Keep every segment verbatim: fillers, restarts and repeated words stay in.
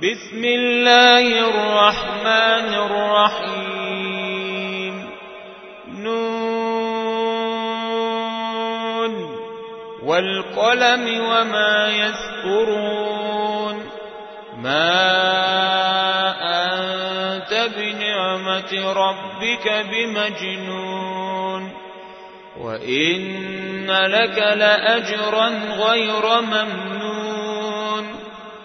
بسم الله الرحمن الرحيم نون والقلم وما يسطرون ما أنت بنعمة ربك بمجنون وإن لك لأجرا غير ممنون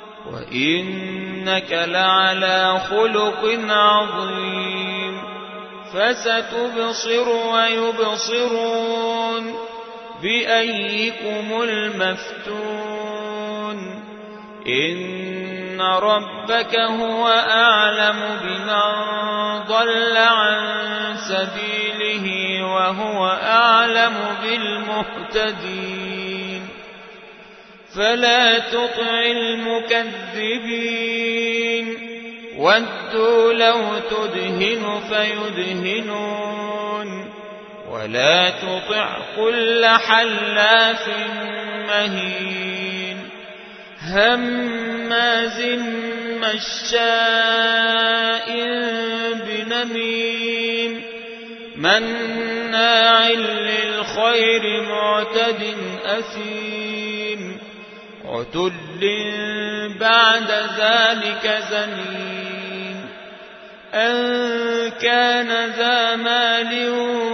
وإنك لعلى خلق عظيم فستبصر ويبصرون بأيكم المفتون إن ربك هو أعلم بمن ضل عن سبيله وهو أعلم بالمهتدين فلا تطع المكذبين ودوا لو تدهن فيدهنون ولا تطع كل حلاف مهين هماز مشاء بنميم مناع للخير معتد أثيم عتل بعد ذلك زنيم أن كان ذا مال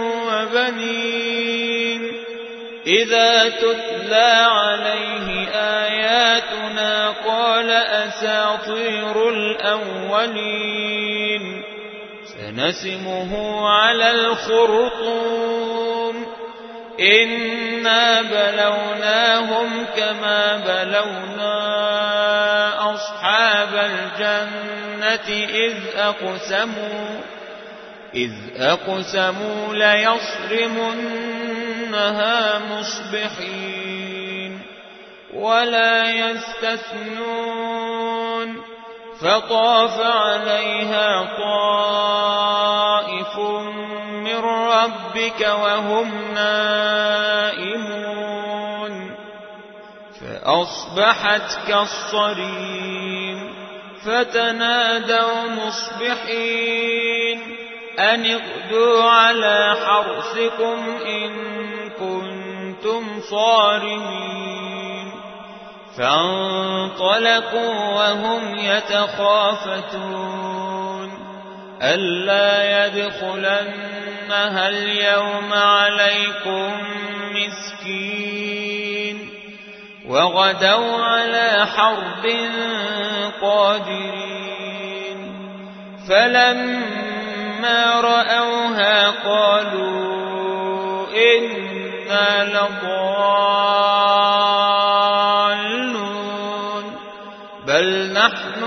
وبنين إذا تتلى عليه آياتنا قال أساطير الأولين سنسمه على الخرطوم إنا بلوناهم كما بلونا أصحاب الجنة إذ أقسموا إذ أقسموا ليصرمنها مصبحين ولا يستثنون فطاف عليها طائف من ربك وهم نائمون فأصبحت كالصريم فتنادوا مصبحين أن اغدوا على حرثكم إن كنتم صارمين فانطلقوا وهم يتخافتون ألا يدخلنها اليوم عليكم مسكين وغدوا على حرب قادرين فلما رأوها قالوا إنا لضالون بل نحن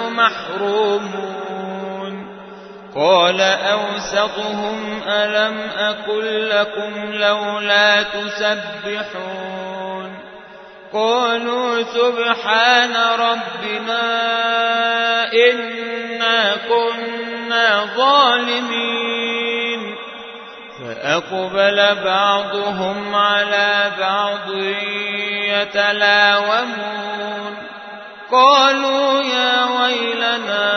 محرومون قال أوسطهم ألم أقل لكم لولا تسبحون قالوا سبحان ربنا إنا كنا ظالمين فأقبل بعضهم على بعض يتلاومون قالوا يا ويلنا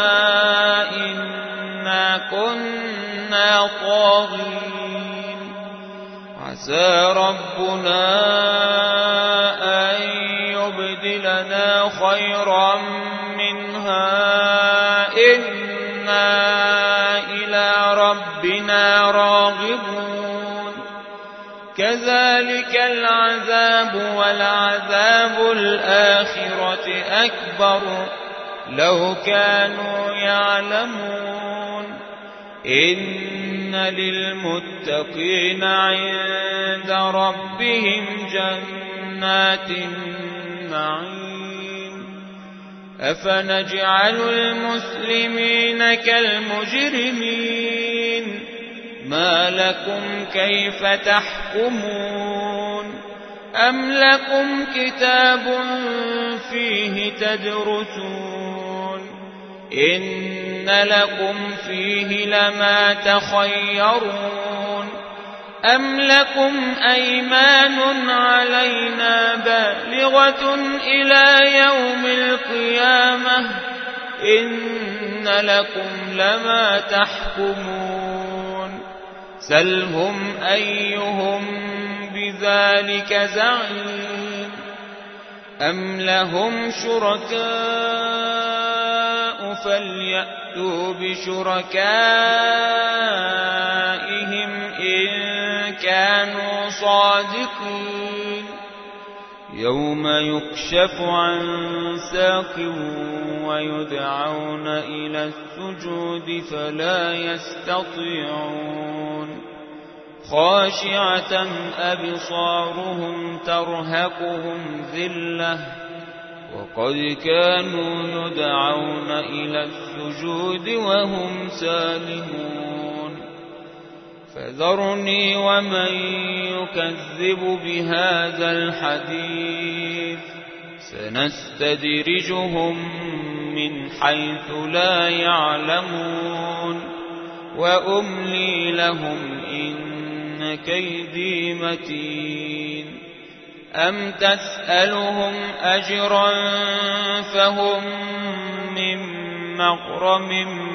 إنا كنا طاغين عسى ربنا أن يبدلنا خيرا منها إنا إلى ربنا راغبون كذلك العذاب ولعذاب الآخرة أكبر لو كانوا يعلمون إن للمتقين عند ربهم جنات النعيم أفنجعل المسلمين كالمجرمين ما لكم كيف تحكمون أم لكم كتاب فيه تدرسون إن لكم فيه لما تخيرون أم لكم أيمان علينا بالغة إلى يوم القيامة إن لكم لما تحكمون سلهم أيهم بذلك زعيم أم لهم شركاء فليأتوا بشركائهم إن كانوا صادقين يوم يكشف عن ساق ويدعون إلى السجود فلا يستطيعون خاشعة أبصارهم ترهقهم ذلة وقد كانوا يدعون إلى السجود وهم سالمون فذرني ومن يكذب بهذا الحديث سنستدرجهم من حيث لا يعلمون وأملي لهم إن كيدي متين أم تسألهم أجرا فهم من مغرم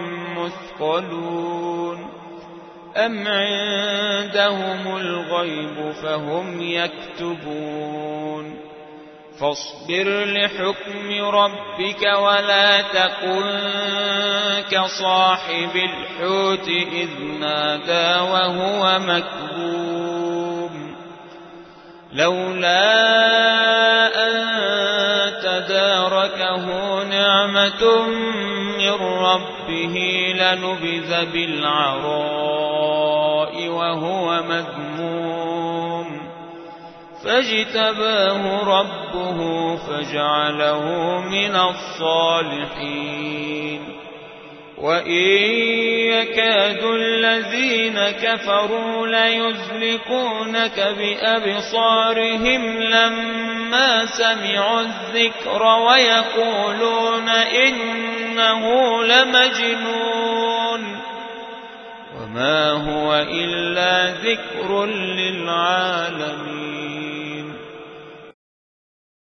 مثقلون أم عندهم الغيب فهم يكتبون فاصبر لحكم ربك ولا تكن كصاحب الحوت إذ نادى وهو مكظوم لولا أن تداركه نعمة من ربه لنبذ بالعراء وهو مذموم فاجتباه ربه فجعله من الصالحين وإن يكاد الذين كفروا ليزلقونك بأبصارهم لما سمعوا الذكر ويقولون إنه لمجنون وما هو إلا ذكر للعالمين